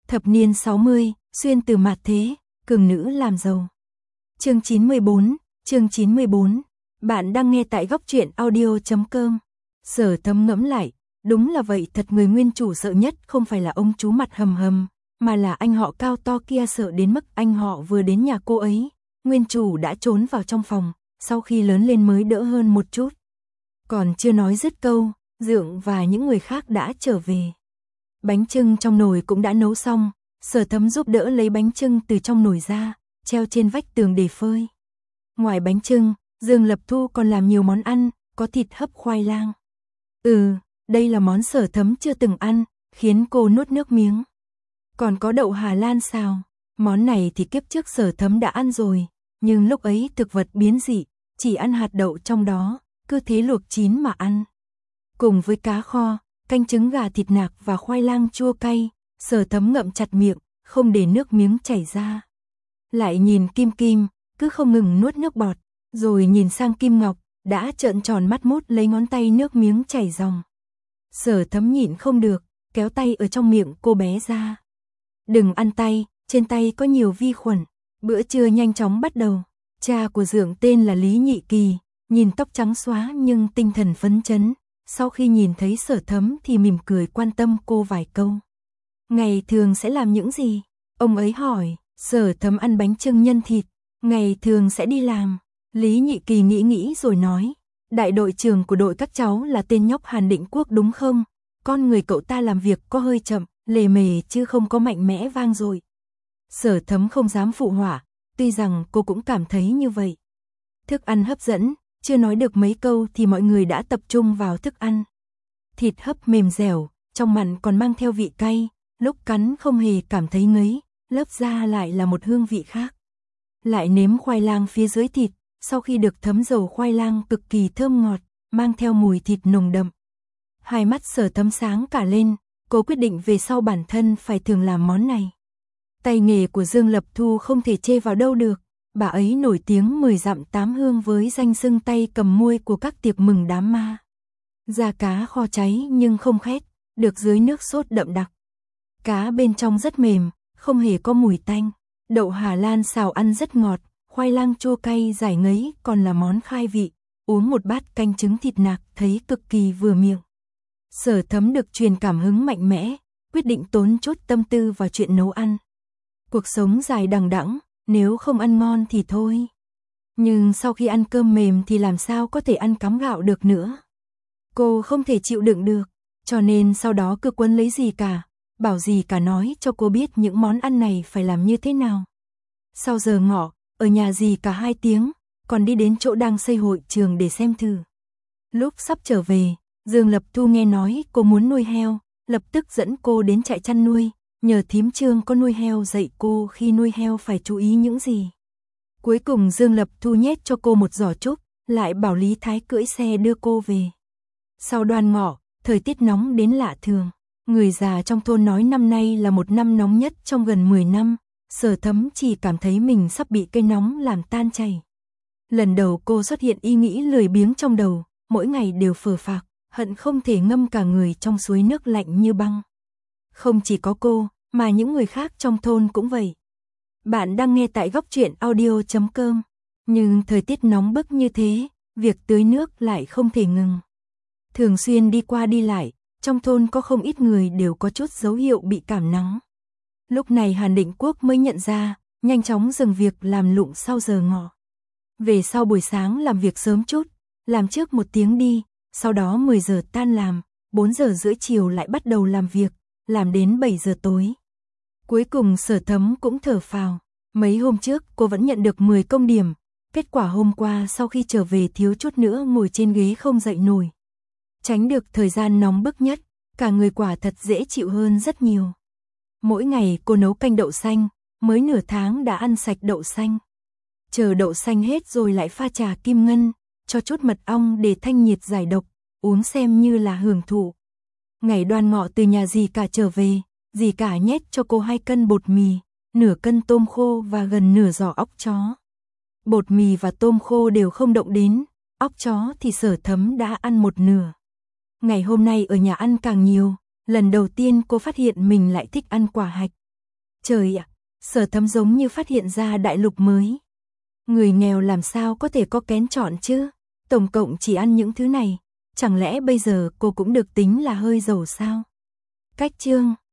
Thập niên 60, xuyên từ mạt thế, cường nữ làm giàu. Chương 94. Bạn đang nghe tại góc truyện audio.com. Sở Thấm ngẫm lại, đúng là vậy, thật, người nguyên chủ sợ nhất không phải là ông chú mặt hầm hầm, mà là anh họ cao to kia, sợ đến mức anh họ vừa đến nhà cô ấy, nguyên chủ đã trốn vào trong phòng, sau khi lớn lên mới đỡ hơn một chút. Còn chưa nói dứt câu, Dượng và những người khác đã trở về. Bánh chưng trong nồi cũng đã nấu xong, Sở Thấm giúp đỡ lấy bánh chưng từ trong nồi ra, treo trên vách tường để phơi. Ngoài bánh chưng, Dương Lập Thu còn làm nhiều món ăn, có thịt hấp khoai lang. Đây là món Sở Thấm chưa từng ăn, khiến cô nuốt nước miếng. Còn có đậu Hà Lan xào, món này thì kiếp trước Sở Thấm đã ăn rồi, nhưng lúc ấy thực vật biến dị, chỉ ăn hạt đậu trong đó, cứ thế luộc chín mà ăn. Cùng với cá kho, canh trứng gà, thịt nạc và khoai lang chua cay, Sở Thấm ngậm chặt miệng, không để nước miếng chảy ra. Lại nhìn Kim Kim, cứ không ngừng nuốt nước bọt, rồi nhìn sang Kim Ngọc, đã trợn tròn mắt mút lấy ngón tay, nước miếng chảy ròng. Sở Thấm nhịn không được, kéo tay ở trong miệng cô bé ra. Đừng ăn tay, trên tay có nhiều vi khuẩn. Bữa trưa nhanh chóng bắt đầu. Cha của Dượng tên là Lý Nhị Kỳ, nhìn tóc trắng xóa nhưng tinh thần phấn chấn. Sau khi nhìn thấy Sở Thấm thì mỉm cười quan tâm cô vài câu. Ngày thường sẽ làm những gì? Ông ấy hỏi. Sở Thấm ăn bánh chưng nhân thịt. Ngày thường sẽ đi làm. Lý Nhị Kỳ nghĩ rồi nói. Đại đội trưởng của đội các cháu là tên nhóc Hàn Định Quốc đúng không? Con người cậu ta làm việc có hơi chậm, lề mề chứ không có mạnh mẽ vang dội. Sở Thấm không dám phụ họa, tuy rằng cô cũng cảm thấy như vậy. Thức ăn hấp dẫn, chưa nói được mấy câu thì mọi người đã tập trung vào thức ăn. Thịt hấp mềm dẻo, trong mặn còn mang theo vị cay, lúc cắn không hề cảm thấy ngấy, lớp da lại là một hương vị khác. Lại nếm khoai lang phía dưới thịt, sau khi được thấm dầu khoai lang cực kỳ thơm ngọt, mang theo mùi thịt nồng đậm. Hai mắt Sở Thấm sáng cả lên, cô quyết định về sau bản thân phải thường làm món này. Tay nghề của Dương Lập Thu không thể chê vào đâu được, bà ấy nổi tiếng 10 dặm 8 hương với danh xưng tay cầm muôi của các tiệc mừng đám ma. Da cá kho cháy nhưng không khét, được dưới nước sốt đậm đặc. Cá bên trong rất mềm, không hề có mùi tanh. Đậu Hà Lan xào ăn rất ngọt, khoai lang chua cay giải ngấy còn là món khai vị. Uống một bát canh trứng thịt nạc thấy cực kỳ vừa miệng. Sở Thấm được truyền cảm hứng mạnh mẽ, quyết định tốn chút tâm tư vào chuyện nấu ăn. Cuộc sống dài đằng đẵng, nếu không ăn ngon thì thôi. Nhưng sau khi ăn cơm mềm thì làm sao có thể ăn cắm gạo được nữa. Cô không thể chịu đựng được, cho nên sau đó cứ quấn lấy dì cả, bảo dì cả nói cho cô biết những món ăn này phải làm như thế nào. Sau giờ ngọ, ở nhà dì cả 2 tiếng, còn đi đến chỗ đang xây hội trường để xem thử. Lúc sắp trở về, Dương Lập Thu nghe nói cô muốn nuôi heo, lập tức dẫn cô đến trại chăn nuôi, nhờ thím Trương có nuôi heo dạy cô khi nuôi heo phải chú ý những gì. Cuối cùng Dương Lập Thu nhét cho cô một giỏ trúc, lại bảo Lý Thái cưỡi xe đưa cô về. Sau Đoan Ngọ, thời tiết nóng đến lạ thường, người già trong thôn nói năm nay là một năm nóng nhất trong gần 10 năm, Sở Thấm chỉ cảm thấy mình sắp bị cây nóng làm tan chảy. Lần đầu cô xuất hiện ý nghĩ lười biếng trong đầu, mỗi ngày đều phờ phạc, hận không thể ngâm cả người trong suối nước lạnh như băng. Không chỉ có cô, mà những người khác trong thôn cũng vậy. Bạn đang nghe tại góc truyện audio.com. Nhưng thời tiết nóng bức như thế, việc tưới nước lại không thể ngừng. Thường xuyên đi qua đi lại, trong thôn có không ít người đều có chút dấu hiệu bị cảm nắng. Lúc này Hàn Định Quốc mới nhận ra, nhanh chóng dừng việc làm lụng sau giờ ngọ. Về sau buổi sáng làm việc sớm chút, làm trước 1 tiếng đi, sau đó 10 giờ tan làm, 4 giờ rưỡi chiều lại bắt đầu làm việc, làm đến 7 giờ tối. Cuối cùng Sở Thấm cũng thở phào, mấy hôm trước cô vẫn nhận được 10 công điểm, kết quả hôm qua sau khi trở về thiếu chút nữa ngồi trên ghế không dậy nổi. Tránh được thời gian nóng bức nhất, cả người quả thật dễ chịu hơn rất nhiều. Mỗi ngày cô nấu canh đậu xanh, mới nửa tháng đã ăn sạch đậu xanh. Chờ đậu xanh hết rồi lại pha trà kim ngân, cho chút mật ong để thanh nhiệt giải độc, uống xem như là hưởng thụ. Ngày Đoan Ngọ từ nhà dì cả trở về, dì cả nhét cho cô 2 cân bột mì, nửa cân tôm khô và gần nửa giò óc chó. Bột mì và tôm khô đều không động đến, óc chó thì Sở Thấm đã ăn một nửa. Ngày hôm nay ở nhà ăn càng nhiều, lần đầu tiên cô phát hiện mình lại thích ăn quả hạch. Trời ạ, Sở Thấm giống như phát hiện ra đại lục mới. Người nghèo làm sao có thể có kén chọn chứ? Tổng cộng chỉ ăn những thứ này, chẳng lẽ bây giờ cô cũng được tính là hơi giàu sao? Cách chương